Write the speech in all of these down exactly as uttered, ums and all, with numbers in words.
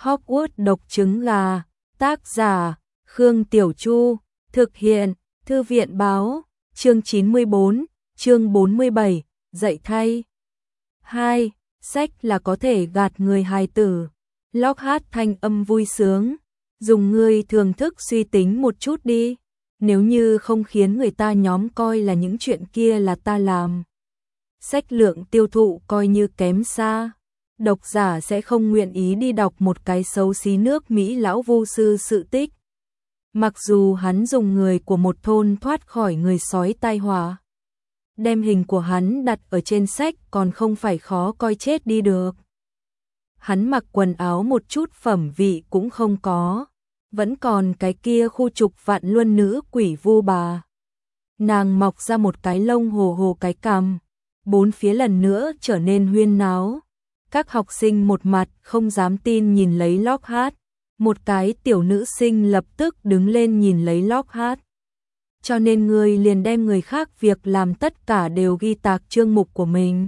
Hogwarts độc trứng gà, tác giả, Khương Tiểu Chu, thực hiện, Thư viện báo, chương chín mươi bốn, chương bốn mươi bảy, dạy thay. hai. Sách là có thể gạt người hài tử. Lockhart thanh âm vui sướng, dùng ngươi thường thức suy tính một chút đi, nếu như không khiến người ta nhóm coi là những chuyện kia là ta làm. Sách lượng tiêu thụ coi như kém xa, độc giả sẽ không nguyện ý đi đọc một cái xấu xí nước Mỹ lão vu sư sự tích. Mặc dù hắn dùng người của một thôn thoát khỏi người sói tai họa, đem hình của hắn đặt ở trên sách còn không phải khó coi chết đi được. Hắn mặc quần áo một chút phẩm vị cũng không có, vẫn còn cái kia khu trục vạn luân nữ quỷ vu bà. Nàng mọc ra một cái lông hồ hồ cái cằm, bốn phía lần nữa trở nên huyên náo. Các học sinh một mặt không dám tin nhìn lấy Lockhart, một cái tiểu nữ sinh lập tức đứng lên nhìn lấy Lockhart. Cho nên người liền đem người khác việc làm tất cả đều ghi tạc chương mục của mình.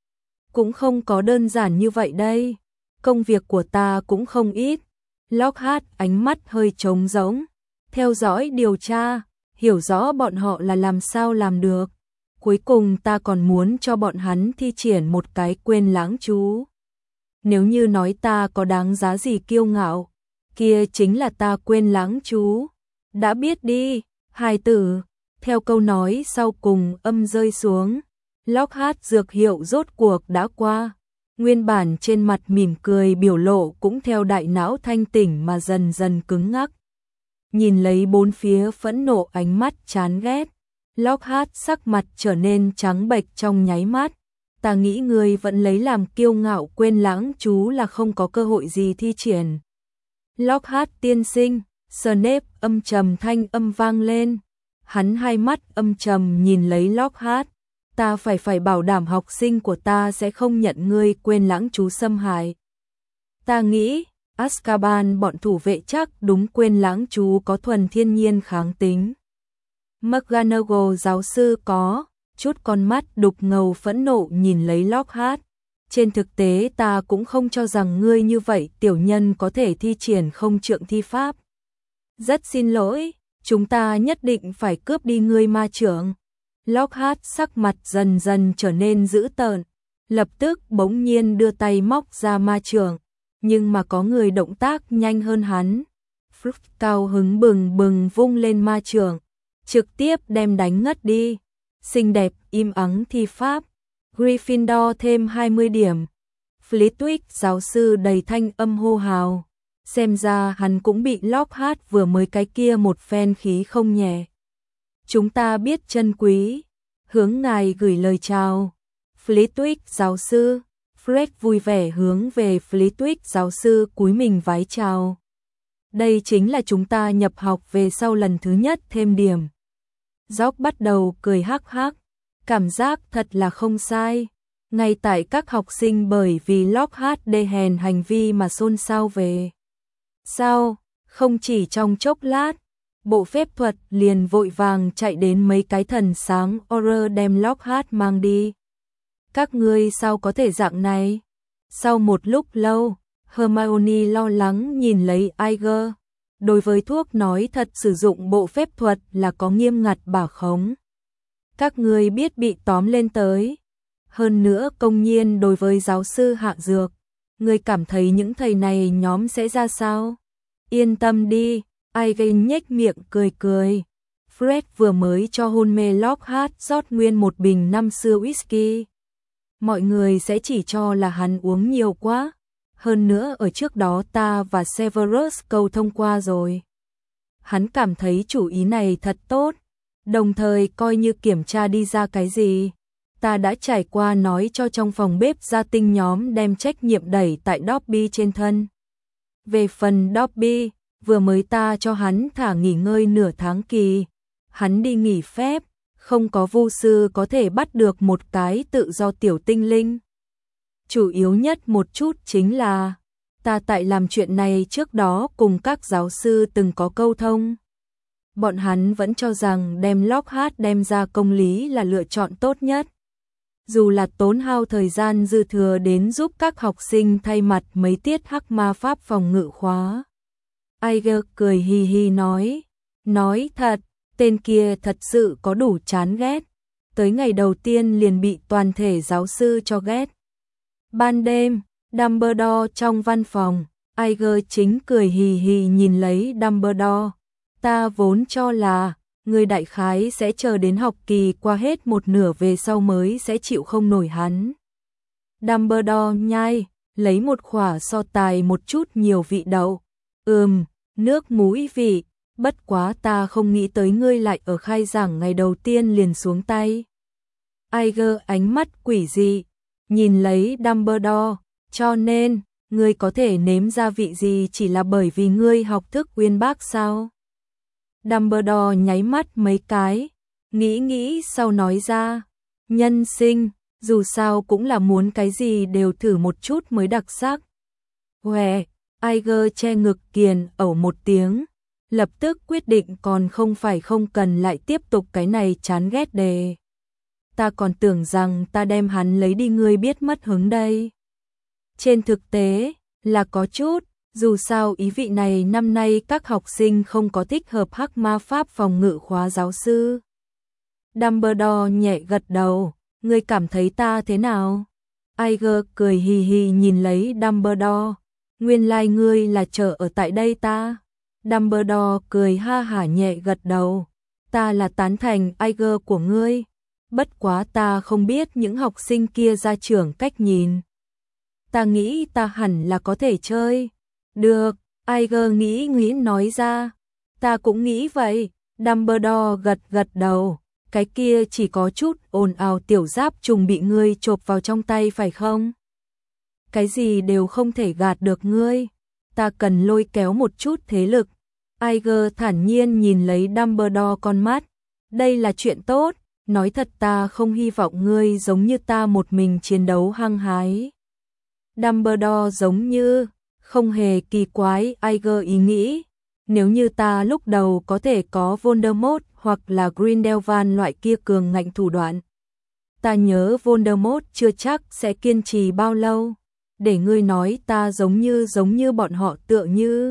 Cũng không có đơn giản như vậy đây, công việc của ta cũng không ít. Lockhart ánh mắt hơi trống rỗng, theo dõi điều tra, hiểu rõ bọn họ là làm sao làm được. Cuối cùng ta còn muốn cho bọn hắn thi triển một cái quên lãng chú. Nếu như nói ta có đáng giá gì kiêu ngạo, kia chính là ta quên lãng chú. Đã biết đi, hài tử. Theo câu nói sau cùng âm rơi xuống, Lockhart dược hiệu rốt cuộc đã qua. Nguyên bản trên mặt mỉm cười biểu lộ cũng theo đại não thanh tỉnh mà dần dần cứng ngắc. Nhìn lấy bốn phía phẫn nộ ánh mắt chán ghét, Lockhart sắc mặt trở nên trắng bệch trong nháy mắt. Ta nghĩ người vẫn lấy làm kiêu ngạo quên lãng chú là không có cơ hội gì thi triển. Lockhart tiên sinh, Snape âm trầm thanh âm vang lên. Hắn hai mắt âm trầm nhìn lấy Lockhart. Ta phải phải bảo đảm học sinh của ta sẽ không nhận ngươi quên lãng chú xâm hại. Ta nghĩ, Azkaban bọn thủ vệ chắc đúng quên lãng chú có thuần thiên nhiên kháng tính. McGonagall giáo sư có, chút con mắt đục ngầu phẫn nộ nhìn lấy Lockhart. Trên thực tế ta cũng không cho rằng ngươi như vậy tiểu nhân có thể thi triển không trượng thi pháp. Rất xin lỗi, chúng ta nhất định phải cướp đi ngươi ma trưởng. Lockhart sắc mặt dần dần trở nên dữ tợn, lập tức bỗng nhiên đưa tay móc ra ma trưởng, nhưng mà có người động tác nhanh hơn hắn. Fruit cao hứng bừng bừng vung lên ma trưởng, trực tiếp đem đánh ngất đi. Xinh đẹp im ắng thi pháp, Gryffindor thêm hai mươi điểm. Flitwick giáo sư đầy thanh âm hô hào, xem ra hắn cũng bị Lockhart vừa mới cái kia một phen khí không nhẹ. Chúng ta biết trân quý, hướng ngài gửi lời chào. Flitwick giáo sư, Fred vui vẻ hướng về Flitwick giáo sư cúi mình vái chào. Đây chính là chúng ta nhập học về sau lần thứ nhất thêm điểm. George bắt đầu cười hắc hắc, cảm giác thật là không sai. Ngay tại các học sinh bởi vì Lockhart đê hèn hành vi mà xôn xao về. Sao, không chỉ trong chốc lát, bộ phép thuật liền vội vàng chạy đến mấy cái thần sáng Auror đem Lockhart mang đi. Các ngươi sao có thể dạng này? Sau một lúc lâu, Hermione lo lắng nhìn lấy Iger. Đối với thuốc nói thật sử dụng bộ phép thuật là có nghiêm ngặt bảo khống. Các ngươi biết bị tóm lên tới. Hơn nữa công nhiên đối với giáo sư hạ dược. Ngươi cảm thấy những thầy này nhóm sẽ ra sao? Yên tâm đi, Iger nhếch miệng cười cười. Fred vừa mới cho hôn mê Lockhart rót nguyên một bình năm xưa whisky. Mọi người sẽ chỉ cho là hắn uống nhiều quá. Hơn nữa ở trước đó ta và Severus cầu thông qua rồi. Hắn cảm thấy chủ ý này thật tốt, đồng thời coi như kiểm tra đi ra cái gì. Ta đã trải qua nói cho trong phòng bếp gia tinh nhóm đem trách nhiệm đẩy tại Dobby trên thân. Về phần Dobby, vừa mới ta cho hắn thả nghỉ ngơi nửa tháng kỳ. Hắn đi nghỉ phép, không có vu sư có thể bắt được một cái tự do tiểu tinh linh. Chủ yếu nhất một chút chính là, ta tại làm chuyện này trước đó cùng các giáo sư từng có câu thông. Bọn hắn vẫn cho rằng đem Lockhart đem ra công lý là lựa chọn tốt nhất. dù là tốn hao thời gian dư thừa đến giúp các học sinh thay mặt mấy tiết hắc ma pháp phòng ngự khóa. Iger cười hì hì nói, nói thật, tên kia thật sự có đủ chán ghét, tới ngày đầu tiên liền bị toàn thể giáo sư cho ghét. Ban đêm, Dumbledore trong văn phòng, Iger chính cười hì hì nhìn lấy Dumbledore, ta vốn cho là người đại khái sẽ chờ đến học kỳ qua hết một nửa về sau mới sẽ chịu không nổi hắn. Dumbledore nhai, lấy một khỏa so tài một chút nhiều vị đậu. Ừm, nước mũi vị, bất quá ta không nghĩ tới ngươi lại ở khai giảng ngày đầu tiên liền xuống tay. Iger ánh mắt quỷ dị, nhìn lấy Dumbledore, cho nên, ngươi có thể nếm ra vị gì chỉ là bởi vì ngươi học thức uyên bác sao? Dumbledore nháy mắt mấy cái, nghĩ nghĩ sau nói ra, nhân sinh, dù sao cũng là muốn cái gì đều thử một chút mới đặc sắc. Huệ, Iger che ngực kiền ẩu một tiếng, lập tức quyết định còn không phải không cần lại tiếp tục cái này chán ghét đề. Ta còn tưởng rằng ta đem hắn lấy đi ngươi biết mất hứng đây. Trên thực tế, là có chút, dù sao ý vị này năm nay các học sinh không có thích hợp hắc ma pháp phòng ngự khóa giáo sư. Dumbledore nhẹ gật đầu, ngươi cảm thấy ta thế nào? Iger cười hì hì nhìn lấy Dumbledore, nguyên lai like ngươi là chờ ở tại đây ta. Dumbledore cười ha hả nhẹ gật đầu, ta là tán thành Iger của ngươi, bất quá ta không biết những học sinh kia ra trường cách nhìn. Ta nghĩ ta hẳn là có thể chơi. Được, Iger nghĩ nghĩ nói ra, ta cũng nghĩ vậy. Dumbledore gật gật đầu, cái kia chỉ có chút ồn ào tiểu giáp trùng bị ngươi chộp vào trong tay phải không? Cái gì đều không thể gạt được ngươi, ta cần lôi kéo một chút thế lực. Iger thản nhiên nhìn lấy Dumbledore con mắt, đây là chuyện tốt, nói thật ta không hy vọng ngươi giống như ta một mình chiến đấu hăng hái. Dumbledore giống như không hề kỳ quái Iger ý nghĩ, nếu như ta lúc đầu có thể có Voldemort hoặc là Grindelwald loại kia cường ngạnh thủ đoạn. Ta nhớ Voldemort chưa chắc sẽ kiên trì bao lâu, để ngươi nói ta giống như giống như bọn họ tựa như.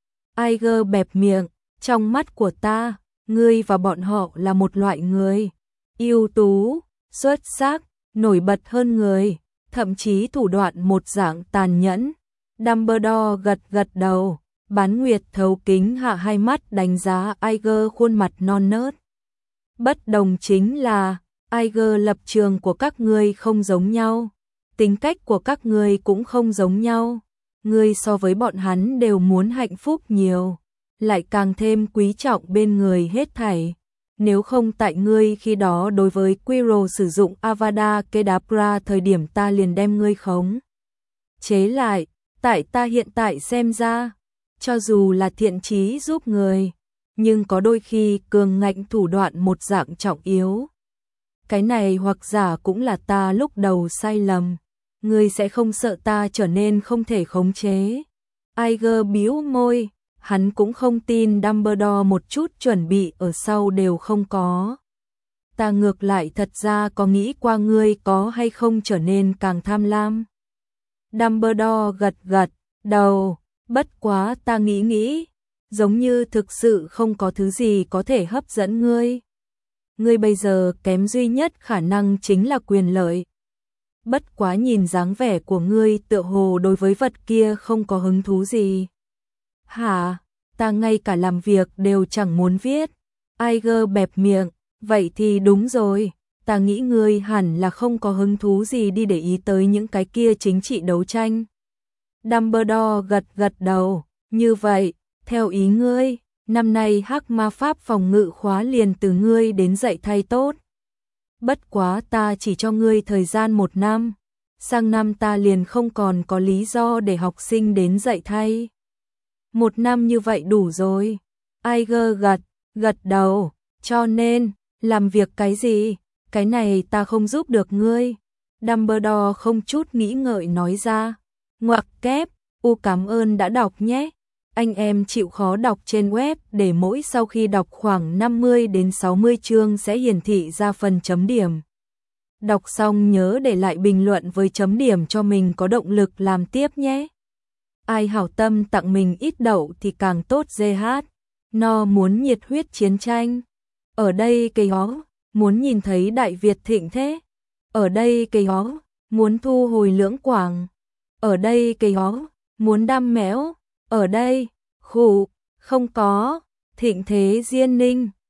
Iger bẹp miệng, trong mắt của ta, ngươi và bọn họ là một loại người, ưu tú, xuất sắc, nổi bật hơn người, thậm chí thủ đoạn một dạng tàn nhẫn. Dumbledore gật gật đầu, Bán Nguyệt thấu kính hạ hai mắt đánh giá Iger khuôn mặt non nớt. Bất đồng chính là, Iger lập trường của các ngươi không giống nhau, tính cách của các ngươi cũng không giống nhau. Ngươi so với bọn hắn đều muốn hạnh phúc nhiều, lại càng thêm quý trọng bên người hết thảy. Nếu không tại ngươi khi đó đối với Quirrell sử dụng Avada Kedavra thời điểm ta liền đem ngươi khống chế lại, tại ta hiện tại xem ra, cho dù là thiện chí giúp người, nhưng có đôi khi cường ngạnh thủ đoạn một dạng trọng yếu. Cái này hoặc giả cũng là ta lúc đầu sai lầm, ngươi sẽ không sợ ta trở nên không thể khống chế. Iger bĩu môi, hắn cũng không tin Dumbledore một chút chuẩn bị ở sau đều không có. Ta ngược lại thật ra có nghĩ qua ngươi có hay không trở nên càng tham lam. Dumbledore gật gật đầu, bất quá ta nghĩ nghĩ, giống như thực sự không có thứ gì có thể hấp dẫn ngươi. Ngươi bây giờ kém duy nhất khả năng chính là quyền lợi. Bất quá nhìn dáng vẻ của ngươi tựa hồ đối với vật kia không có hứng thú gì. Hả, ta ngay cả làm việc đều chẳng muốn viết. Iger bẹp miệng, vậy thì đúng rồi, ta nghĩ ngươi hẳn là không có hứng thú gì đi để ý tới những cái kia chính trị đấu tranh. Dumbledore gật gật đầu, như vậy, theo ý ngươi, năm nay hắc ma pháp phòng ngự khóa liền từ ngươi đến dạy thay tốt. Bất quá ta chỉ cho ngươi thời gian một năm, sang năm ta liền không còn có lý do để học sinh đến dạy thay. Một năm như vậy đủ rồi. Iger gật, gật đầu, cho nên, làm việc cái gì, cái này ta không giúp được ngươi. Dumbledore không chút nghĩ ngợi nói ra, ngoặc kép, u cảm ơn đã đọc nhé. Anh em chịu khó đọc trên web để mỗi sau khi đọc khoảng năm mươi đến sáu mươi chương sẽ hiển thị ra phần chấm điểm. Đọc xong nhớ để lại bình luận với chấm điểm cho mình có động lực làm tiếp nhé. Ai hảo tâm tặng mình ít đậu thì càng tốt. giê hát No muốn nhiệt huyết chiến tranh. Ở đây cây ó, muốn nhìn thấy Đại Việt thịnh thế. Ở đây cây ó, muốn thu hồi Lưỡng Quảng. Ở đây cây ó, muốn đam mẽo. Ở đây, khụ, không có, thịnh thế Diên Ninh.